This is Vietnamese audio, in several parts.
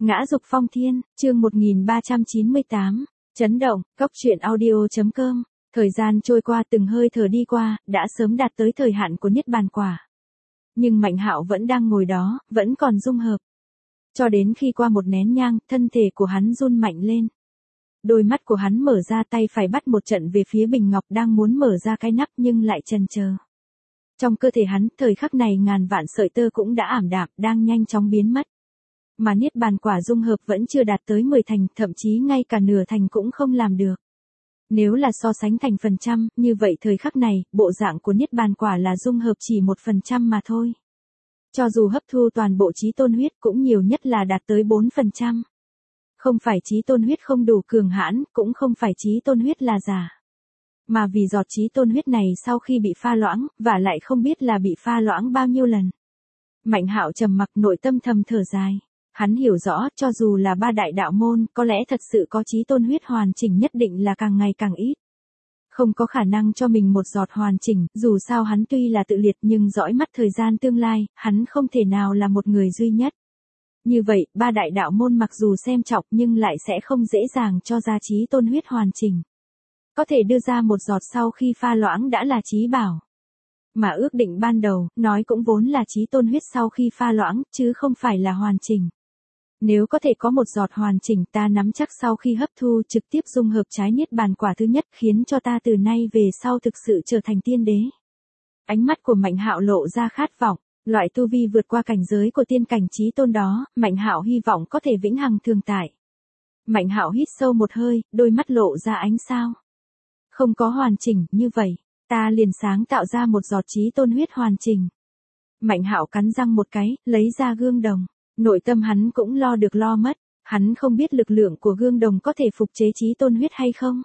Ngã dục phong thiên, chương 1398, chấn động, Cốc truyện audio.com. Thời gian trôi qua từng hơi thở đi qua, đã sớm đạt tới thời hạn của Niết Bàn Quả. Nhưng Mạnh Hạo vẫn đang ngồi đó, vẫn còn dung hợp. Cho đến khi qua một nén nhang, thân thể của hắn run mạnh lên. Đôi mắt của hắn mở ra, tay phải bắt một trận về phía bình ngọc đang muốn mở ra cái nắp nhưng lại chần chờ. Trong cơ thể hắn, thời khắc này ngàn vạn sợi tơ cũng đã ảm đạm, đang nhanh chóng biến mất. Mà Niết Bàn Quả dung hợp vẫn chưa đạt tới 10 thành, thậm chí ngay cả nửa thành cũng không làm được. Nếu là so sánh thành phần trăm, như vậy thời khắc này, bộ dạng của Niết Bàn Quả là dung hợp chỉ 1% mà thôi. Cho dù hấp thu toàn bộ chí tôn huyết cũng nhiều nhất là đạt tới 4%. Không phải chí tôn huyết không đủ cường hãn, cũng không phải chí tôn huyết là giả. Mà vì giọt chí tôn huyết này sau khi bị pha loãng, và lại không biết là bị pha loãng bao nhiêu lần. Mạnh Hạo trầm mặc, nội tâm thầm thở dài. Hắn hiểu rõ, cho dù là ba đại đạo môn, có lẽ thật sự có chí tôn huyết hoàn chỉnh nhất định là càng ngày càng ít. Không có khả năng cho mình một giọt hoàn chỉnh, dù sao hắn tuy là tự liệt nhưng dõi mắt thời gian tương lai, hắn không thể nào là một người duy nhất. Như vậy, ba đại đạo môn mặc dù xem trọng nhưng lại sẽ không dễ dàng cho ra chí tôn huyết hoàn chỉnh. Có thể đưa ra một giọt sau khi pha loãng đã là chí bảo. Mà ước định ban đầu, nói cũng vốn là chí tôn huyết sau khi pha loãng, chứ không phải là hoàn chỉnh. Nếu có thể có một giọt hoàn chỉnh, ta nắm chắc sau khi hấp thu trực tiếp dung hợp trái Niết Bàn Quả thứ nhất khiến cho ta từ nay về sau thực sự trở thành tiên đế. Ánh mắt của Mạnh Hạo lộ ra khát vọng, loại tu vi vượt qua cảnh giới của tiên cảnh chí tôn đó, Mạnh Hạo hy vọng có thể vĩnh hằng thường tại. Mạnh Hạo hít sâu một hơi, đôi mắt lộ ra ánh sao. Không có hoàn chỉnh, như vậy, ta liền sáng tạo ra một giọt chí tôn huyết hoàn chỉnh. Mạnh Hạo cắn răng một cái, lấy ra gương đồng. Nội tâm hắn cũng lo được lo mất, hắn không biết lực lượng của gương đồng có thể phục chế chí tôn huyết hay không.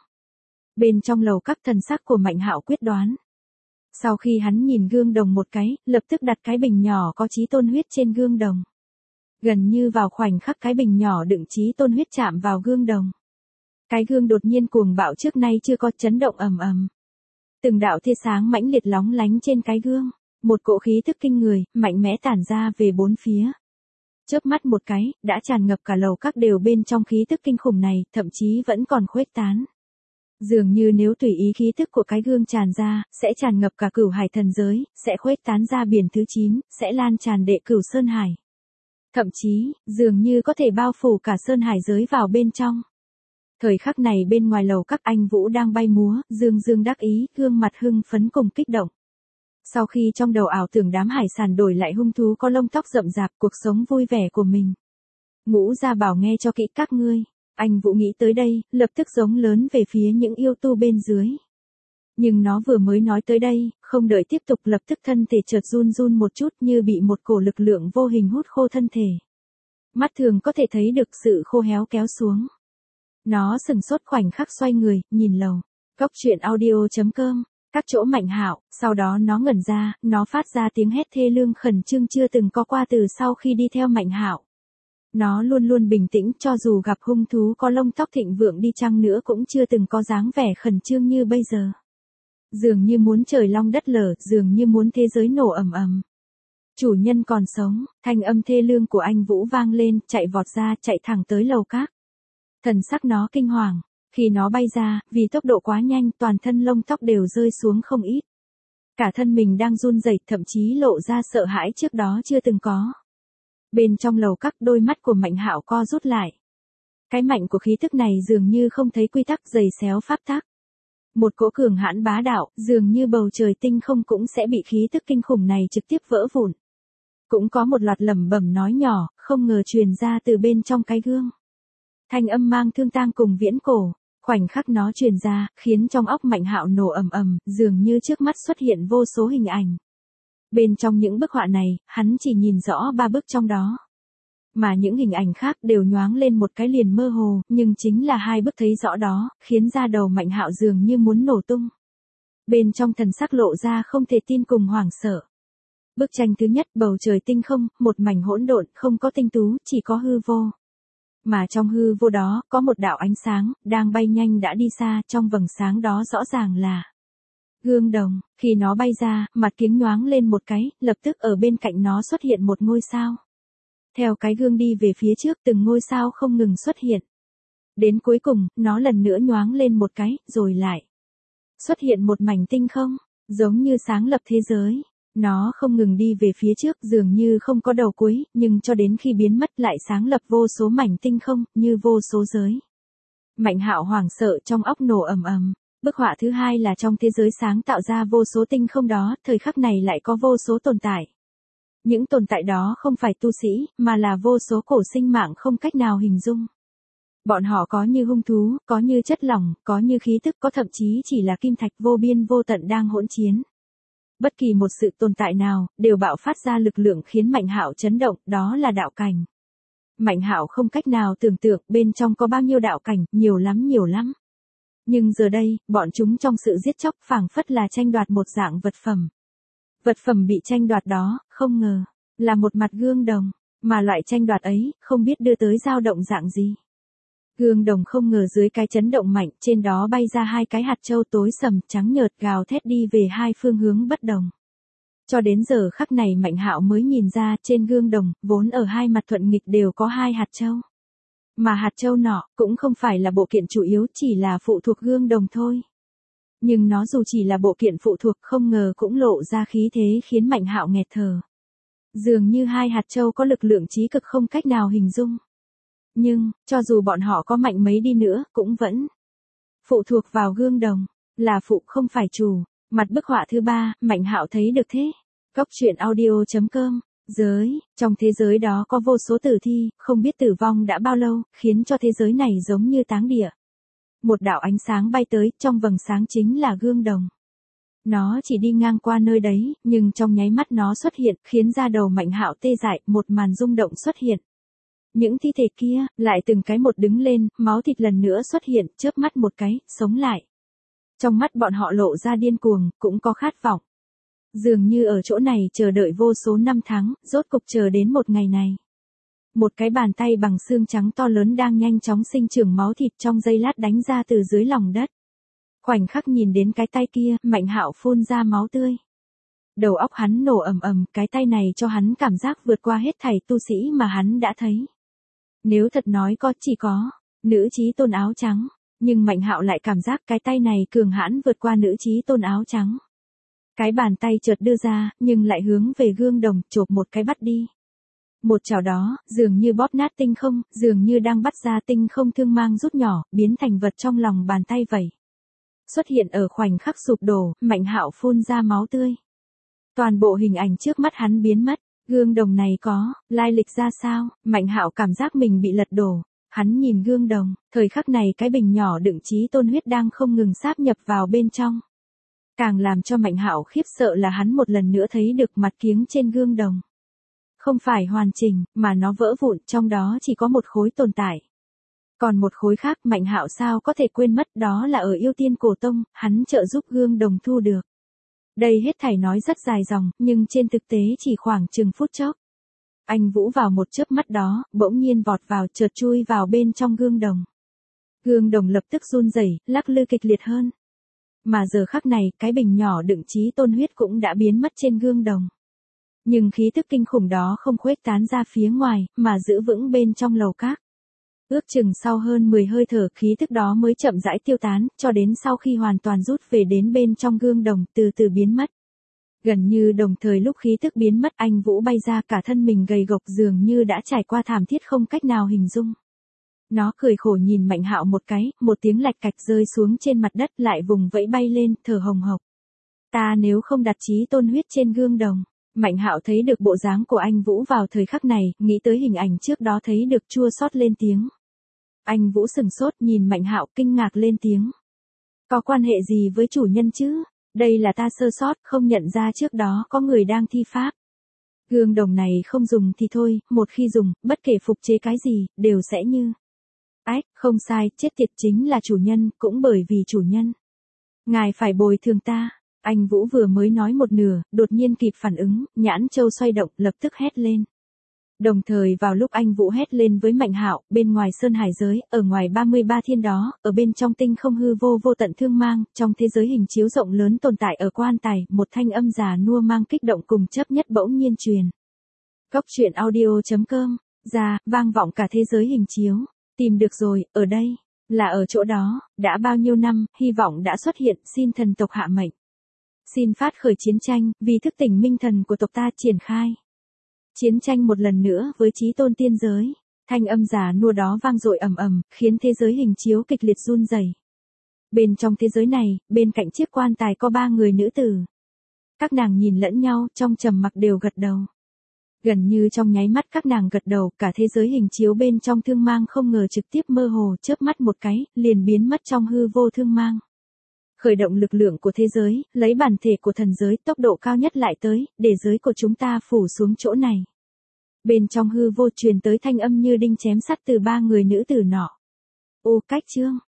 Bên trong lầu các thần sắc của Mạnh Hạo quyết đoán. Sau khi hắn nhìn gương đồng một cái, lập tức đặt cái bình nhỏ có chí tôn huyết trên gương đồng. Gần như vào khoảnh khắc cái bình nhỏ đựng chí tôn huyết chạm vào gương đồng. Cái gương đột nhiên cuồng bạo trước nay chưa có, chấn động ầm ầm. Từng đạo tia sáng mãnh liệt lóng lánh trên cái gương, một cỗ khí thức kinh người, mạnh mẽ tản ra về bốn phía. Chớp mắt một cái, đã tràn ngập cả lầu các đều bên trong khí tức kinh khủng này, thậm chí vẫn còn khuếch tán. Dường như nếu tùy ý khí tức của cái gương tràn ra, sẽ tràn ngập cả Cửu Hải thần giới, sẽ khuếch tán ra biển thứ 9, sẽ lan tràn đệ Cửu Sơn Hải. Thậm chí, dường như có thể bao phủ cả Sơn Hải giới vào bên trong. Thời khắc này bên ngoài lầu các anh Vũ đang bay múa, dương dương đắc ý, gương mặt hưng phấn cùng kích động. Sau khi trong đầu ảo tưởng đám hải sản đổi lại hung thú có lông tóc rậm rạp, cuộc sống vui vẻ của mình. Ngũ Gia bảo nghe cho kỹ các ngươi. Anh Vũ nghĩ tới đây, lập tức giống lớn về phía những yêu tu bên dưới. Nhưng nó vừa mới nói tới đây, không đợi tiếp tục lập tức thân thể chợt run run một chút như bị một cổ lực lượng vô hình hút khô thân thể. Mắt thường có thể thấy được sự khô héo kéo xuống. Nó sừng sốt khoảnh khắc xoay người, nhìn lầu. Cốc truyện audio.com. Các chỗ Mạnh Hạo, sau đó nó ngẩn ra, nó phát ra tiếng hét thê lương khẩn trương chưa từng có qua từ sau khi đi theo Mạnh Hạo. Nó luôn luôn bình tĩnh, cho dù gặp hung thú có lông tóc thịnh vượng đi chăng nữa cũng chưa từng có dáng vẻ khẩn trương như bây giờ. Dường như muốn trời long đất lở, dường như muốn thế giới nổ ầm ầm. Chủ nhân còn sống, thanh âm thê lương của anh Vũ vang lên, chạy vọt ra, chạy thẳng tới lầu các. Thần sắc nó kinh hoàng. Khi nó bay ra, vì tốc độ quá nhanh, toàn thân lông tóc đều rơi xuống không ít. Cả thân mình đang run rẩy, thậm chí lộ ra sợ hãi trước đó chưa từng có. Bên trong lầu các, đôi mắt của Mạnh Hạo co rút lại. Cái mạnh của khí tức này dường như không thấy quy tắc, giày xéo pháp tắc. Một cỗ cường hãn bá đạo, dường như bầu trời tinh không cũng sẽ bị khí tức kinh khủng này trực tiếp vỡ vụn. Cũng có một loạt lẩm bẩm nói nhỏ, không ngờ truyền ra từ bên trong cái gương. Thanh âm mang thương tang cùng viễn cổ. Khoảnh khắc nó truyền ra, khiến trong óc Mạnh Hạo nổ ầm ầm, dường như trước mắt xuất hiện vô số hình ảnh. Bên trong những bức họa này, hắn chỉ nhìn rõ 3 bức trong đó. Mà những hình ảnh khác đều nhoáng lên một cái liền mơ hồ, nhưng chính là 2 bức thấy rõ đó, khiến da đầu Mạnh Hạo dường như muốn nổ tung. Bên trong thần sắc lộ ra không thể tin cùng hoảng sợ. Bức tranh thứ nhất, bầu trời tinh không, một mảnh hỗn độn, không có tinh tú, chỉ có hư vô. Mà trong hư vô đó, có một đạo ánh sáng, đang bay nhanh đã đi xa, trong vầng sáng đó rõ ràng là gương đồng. Khi nó bay ra, mặt kính nhoáng lên một cái, lập tức ở bên cạnh nó xuất hiện một ngôi sao. theo cái gương đi về phía trước từng ngôi sao không ngừng xuất hiện. Đến cuối cùng, nó lần nữa nhoáng lên một cái, rồi lại xuất hiện một mảnh tinh không, giống như sáng lập thế giới. Nó không ngừng đi về phía trước dường như không có đầu cuối, nhưng cho đến khi biến mất lại sáng lập vô số mảnh tinh không, như vô số giới. Mạnh Hạo hoảng sợ trong óc nổ ầm ầm. Bức họa thứ hai là trong thế giới sáng tạo ra vô số tinh không đó, thời khắc này lại có vô số tồn tại. Những tồn tại đó không phải tu sĩ, mà là vô số cổ sinh mạng không cách nào hình dung. Bọn họ có như hung thú, có như chất lỏng, có như khí tức, có thậm chí chỉ là kim thạch vô biên vô tận đang hỗn chiến. Bất kỳ một sự tồn tại nào, đều bạo phát ra lực lượng khiến Mạnh Hạo chấn động, đó là đạo cảnh. Mạnh Hạo không cách nào tưởng tượng bên trong có bao nhiêu đạo cảnh, nhiều lắm nhiều lắm. Nhưng giờ đây, bọn chúng trong sự giết chóc phảng phất là tranh đoạt một dạng vật phẩm. Vật phẩm bị tranh đoạt đó, không ngờ, là một mặt gương đồng, mà loại tranh đoạt ấy, không biết đưa tới dao động dạng gì. Gương đồng không ngờ dưới cái chấn động mạnh, trên đó bay ra hai cái hạt châu tối sầm trắng nhợt gào thét đi về hai phương hướng bất đồng. Cho đến giờ khắc này Mạnh Hạo mới nhìn ra trên gương đồng, vốn ở hai mặt thuận nghịch đều có hai hạt châu. Mà hạt châu nọ, cũng không phải là bộ kiện chủ yếu, chỉ là phụ thuộc gương đồng thôi. Nhưng nó dù chỉ là bộ kiện phụ thuộc không ngờ cũng lộ ra khí thế khiến Mạnh Hạo nghẹt thở. Dường như hai hạt châu có lực lượng trí cực không cách nào hình dung. Nhưng, cho dù bọn họ có mạnh mấy đi nữa, cũng vẫn phụ thuộc vào gương đồng, là phụ không phải chủ. Mặt bức họa thứ ba, Mạnh Hạo thấy được thế. Cóc truyện audio.com. Giới, trong thế giới đó có vô số tử thi, không biết tử vong đã bao lâu, khiến cho thế giới này giống như táng địa. Một đạo ánh sáng bay tới, trong vầng sáng chính là gương đồng. Nó chỉ đi ngang qua nơi đấy, nhưng trong nháy mắt nó xuất hiện, khiến da đầu Mạnh Hạo tê dại, một màn rung động xuất hiện. Những thi thể kia, lại từng cái một đứng lên, máu thịt lần nữa xuất hiện, chớp mắt một cái, sống lại. Trong mắt bọn họ lộ ra điên cuồng, cũng có khát vọng. Dường như ở chỗ này chờ đợi vô số năm tháng, rốt cục chờ đến một ngày này. Một cái bàn tay bằng xương trắng to lớn đang nhanh chóng sinh trưởng máu thịt trong giây lát đánh ra từ dưới lòng đất. Khoảnh khắc nhìn đến cái tay kia, Mạnh Hạo phun ra máu tươi. Đầu óc hắn nổ ầm ầm, cái tay này cho hắn cảm giác vượt qua hết thảy tu sĩ mà hắn đã thấy. Nếu thật nói chỉ có nữ chí tôn áo trắng, nhưng Mạnh Hạo lại cảm giác cái tay này cường hãn vượt qua nữ chí tôn áo trắng. Cái bàn tay chợt đưa ra, nhưng lại hướng về gương đồng, chộp một cái bắt đi. Một chảo đó, dường như bóp nát tinh không, dường như đang bắt ra tinh không thương mang rút nhỏ, biến thành vật trong lòng bàn tay vậy. Xuất hiện ở khoảnh khắc sụp đổ, Mạnh Hạo phun ra máu tươi. Toàn bộ hình ảnh trước mắt hắn biến mất. Gương đồng này có lai lịch ra sao? Mạnh Hạo cảm giác mình bị lật đổ. Hắn nhìn gương đồng, thời khắc này cái bình nhỏ đựng chí tôn huyết đang không ngừng sáp nhập vào bên trong. Càng làm cho Mạnh Hạo khiếp sợ là hắn một lần nữa thấy được mặt kiếng trên gương đồng. Không phải hoàn chỉnh, mà nó vỡ vụn, trong đó chỉ có một khối tồn tại. Còn một khối khác Mạnh Hạo sao có thể quên mất, đó là ở Yêu Tiên Cổ Tông, hắn trợ giúp gương đồng thu được. Đây hết thảy nói rất dài dòng, nhưng trên thực tế chỉ khoảng chừng phút chốc. Anh Vũ vào một chớp mắt đó, bỗng nhiên vọt vào, chợt chui vào bên trong gương đồng. Gương đồng lập tức run rẩy, lắc lư kịch liệt hơn. Mà giờ khắc này, cái bình nhỏ đựng chí tôn huyết cũng đã biến mất trên gương đồng. Nhưng khí tức kinh khủng đó không khuếch tán ra phía ngoài, mà giữ vững bên trong lầu các. Ước chừng sau hơn 10 hơi thở khí tức đó mới chậm rãi tiêu tán, cho đến sau khi hoàn toàn rút về đến bên trong gương đồng, từ từ biến mất. Gần như đồng thời lúc khí tức biến mất, anh Vũ bay ra, cả thân mình gầy gộc dường như đã trải qua thảm thiết không cách nào hình dung. Nó cười khổ nhìn Mạnh Hạo một cái, một tiếng lạch cạch rơi xuống trên mặt đất, lại vùng vẫy bay lên, thở hồng hộc. Ta nếu không đặt chí tôn huyết trên gương đồng. Mạnh Hạo thấy được bộ dáng của anh Vũ vào thời khắc này, nghĩ tới hình ảnh trước đó thấy được chua xót lên tiếng. Anh Vũ sừng sốt nhìn Mạnh Hạo kinh ngạc lên tiếng. Có quan hệ gì với chủ nhân chứ? Đây là ta sơ sót, không nhận ra trước đó có người đang thi pháp. Gương đồng này không dùng thì thôi, một khi dùng, bất kể phục chế cái gì, đều sẽ như. Ách, không sai, chết tiệt chính là chủ nhân, cũng bởi vì chủ nhân. Ngài phải bồi thường ta. Anh Vũ vừa mới nói một nửa, đột nhiên kịp phản ứng, nhãn châu xoay động, lập tức hét lên. Đồng thời vào lúc anh Vũ hét lên với Mạnh Hạo, bên ngoài sơn hải giới, ở ngoài 33 thiên đó, ở bên trong tinh không hư vô vô tận thương mang, trong thế giới hình chiếu rộng lớn tồn tại ở quan tài, một thanh âm già nua mang kích động cùng chấp nhất bỗng nhiên truyền. Cóc truyện audio.com Ra, vang vọng cả thế giới hình chiếu. Tìm được rồi, ở đây. Là ở chỗ đó, đã bao nhiêu năm, hy vọng đã xuất hiện, xin thần tộc hạ mệnh. Xin phát khởi chiến tranh, vì thức tỉnh minh thần của tộc ta triển khai. Chiến tranh một lần nữa với chí tôn tiên giới. Thanh âm già nua đó vang dội ầm ầm, khiến thế giới hình chiếu kịch liệt run rẩy. Bên trong thế giới này, bên cạnh chiếc quan tài có 3 người nữ tử. Các nàng nhìn lẫn nhau, trong trầm mặc đều gật đầu. Gần như trong nháy mắt các nàng gật đầu, cả thế giới hình chiếu bên trong thương mang không ngờ trực tiếp mơ hồ, chớp mắt một cái, liền biến mất trong hư vô thương mang. Khởi động lực lượng của thế giới, lấy bản thể của thần giới, tốc độ cao nhất lại tới, để giới của chúng ta phủ xuống chỗ này. Bên trong hư vô truyền tới thanh âm như đinh chém sắt từ 3 người nữ tử nọ. Ô cách chương.